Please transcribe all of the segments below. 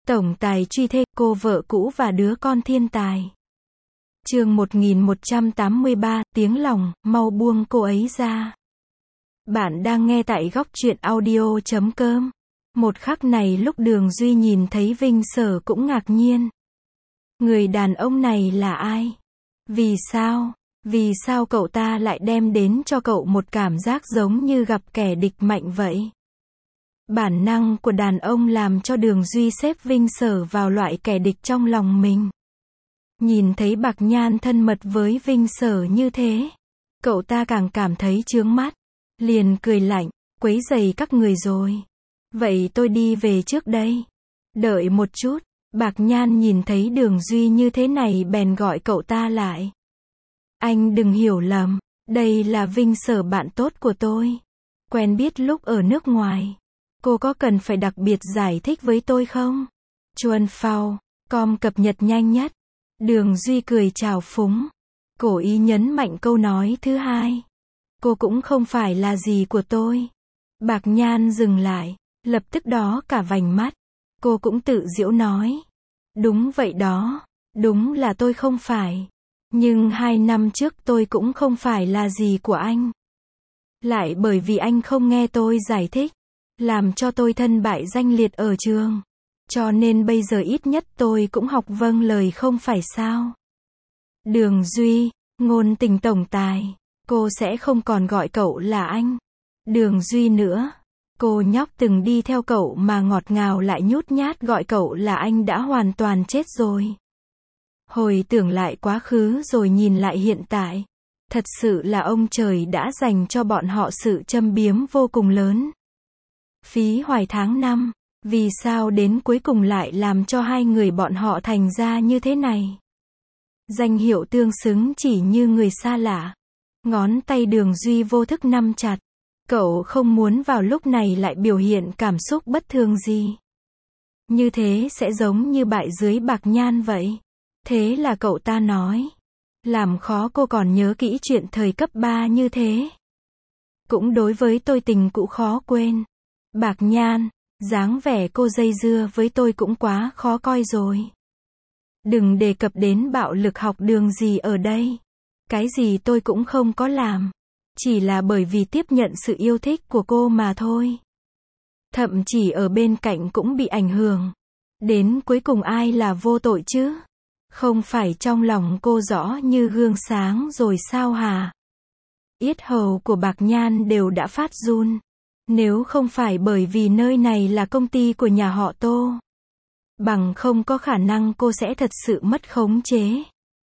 Tổng tài truy thê, cô vợ cũ và đứa con thiên tài. Chương 1183, tiếng lòng, mau buông cô ấy ra. Bạn đang nghe tại góc truyện audio.com. Một khắc này lúc Đường Duy nhìn thấy Vinh Sở cũng ngạc nhiên. Người đàn ông này là ai? Vì sao? Vì sao cậu ta lại đem đến cho cậu một cảm giác giống như gặp kẻ địch mạnh vậy? Bản năng của đàn ông làm cho Đường Duy xếp Vinh Sở vào loại kẻ địch trong lòng mình. Nhìn thấy Bạc Nhan thân mật với Vinh Sở như thế, cậu ta càng cảm thấy chướng mắt. Liền cười lạnh, quấy rầy các người rồi. Vậy tôi đi về trước đây. Đợi một chút, Bạc Nhan nhìn thấy Đường Duy như thế này bèn gọi cậu ta lại. Anh đừng hiểu lầm, đây là Vinh Sở bạn tốt của tôi. Quen biết lúc ở nước ngoài. Cô có cần phải đặc biệt giải thích với tôi không? Chuan Phao, com cập nhật nhanh nhất. Đường Duy cười trào phúng. Cố ý nhấn mạnh câu nói thứ hai. Cô cũng không phải là gì của tôi. Bạc Nhan dừng lại, lập tức đó cả vành mắt. Cô cũng tự giễu nói. Đúng vậy đó, đúng là tôi không phải. Nhưng 2 năm trước tôi cũng không phải là gì của anh. Lại bởi vì anh không nghe tôi giải thích, làm cho tôi thân bại danh liệt ở trường. Cho nên bây giờ ít nhất tôi cũng học vâng lời không phải sao? Đường Duy, ngôn tình tổng tài, cô sẽ không còn gọi cậu là anh. Đường Duy nữa, cô nhóc từng đi theo cậu mà ngọt ngào lại nhút nhát gọi cậu là anh đã hoàn toàn chết rồi. Hồi tưởng lại quá khứ rồi nhìn lại hiện tại, thật sự là ông trời đã dành cho bọn họ sự châm biếm vô cùng lớn. Phí hoài tháng năm, vì sao đến cuối cùng lại làm cho hai người bọn họ thành ra như thế này? Danh hiệu tương xứng chỉ như người xa lạ. Ngón tay Đường Duy vô thức nắm chặt. Cậu không muốn vào lúc này lại biểu hiện cảm xúc bất thường gì. Như thế sẽ giống như bại dưới Bạc Nhan vậy. Thế là cậu ta nói. Làm khó cô còn nhớ kỹ chuyện thời cấp 3 như thế. Cũng đối với tôi tình cũ khó quên. Bạc Nhan, dáng vẻ cô dây dưa với tôi cũng quá khó coi rồi. Đừng đề cập đến bạo lực học đường gì ở đây. Cái gì tôi cũng không có làm. Chỉ là bởi vì tiếp nhận sự yêu thích của cô mà thôi. Thậm chí ở bên cạnh cũng bị ảnh hưởng. Đến cuối cùng ai là vô tội chứ? Không phải trong lòng cô rõ như gương sáng rồi sao hả? Yết hầu của Bạc Nhan đều đã phát run. Nếu không phải bởi vì nơi này là công ty của nhà họ Tô, bằng không có khả năng cô sẽ thật sự mất khống chế.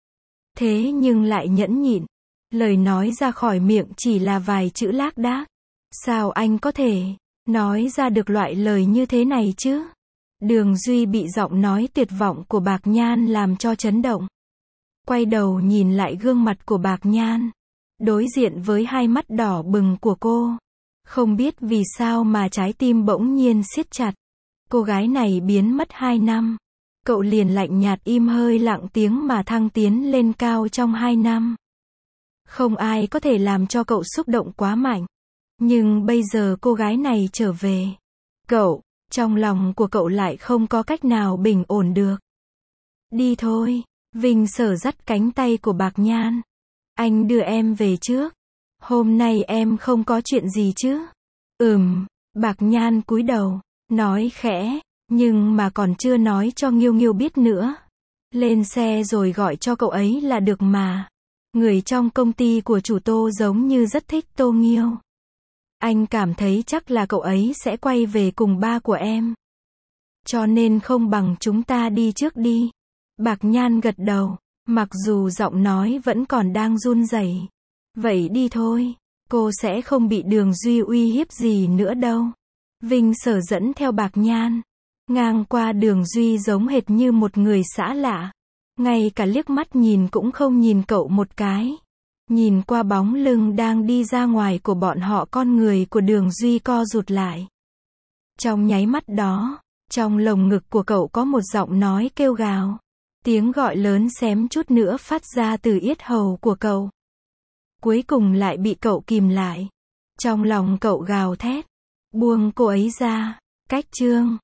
Thế nhưng lại nhẫn nhịn. Lời nói ra khỏi miệng chỉ là vài chữ lác đác. Sao anh có thể nói ra được loại lời như thế này chứ? Đường Duy bị giọng nói tuyệt vọng của Bạc Nhan làm cho chấn động. Quay đầu nhìn lại gương mặt của Bạc Nhan. Đối diện với hai mắt đỏ bừng của cô. Không biết vì sao mà trái tim bỗng nhiên siết chặt. Cô gái này biến mất 2 năm. Cậu liền lạnh nhạt im hơi lặng tiếng mà thăng tiến lên cao trong 2 năm. Không ai có thể làm cho cậu xúc động quá mạnh. Nhưng bây giờ cô gái này trở về. Cậu, trong lòng của cậu lại không có cách nào bình ổn được. Đi thôi. Vinh Sở dắt cánh tay của Bạc Nhan. Anh đưa em về trước. Hôm nay em không có chuyện gì chứ? Bạc Nhan cúi đầu, nói khẽ, nhưng mà còn chưa nói cho Nghiêu Nghiêu biết nữa. Lên xe rồi gọi cho cậu ấy là được mà. Người trong công ty của chủ Tô giống như rất thích Tô Nghiêu. Anh cảm thấy chắc là cậu ấy sẽ quay về cùng ba của em. Cho nên không bằng chúng ta đi trước đi. Bạc Nhan gật đầu, mặc dù giọng nói vẫn còn đang run rẩy. Vậy đi thôi. Cô sẽ không bị Đường Duy uy hiếp gì nữa đâu. Vinh Sở dẫn theo Bạc Nhan. Ngang qua Đường Duy giống hệt như một người xã lạ. Ngay cả liếc mắt nhìn cũng không nhìn cậu một cái. Nhìn qua bóng lưng đang đi ra ngoài của bọn họ, con người của Đường Duy co rụt lại. Trong nháy mắt đó, trong lồng ngực của cậu có một giọng nói kêu gào. Tiếng gọi lớn xém chút nữa phát ra từ yết hầu của cậu. Cuối cùng lại bị cậu kìm lại. Trong lòng cậu gào thét. Buông cô ấy ra. Cách chương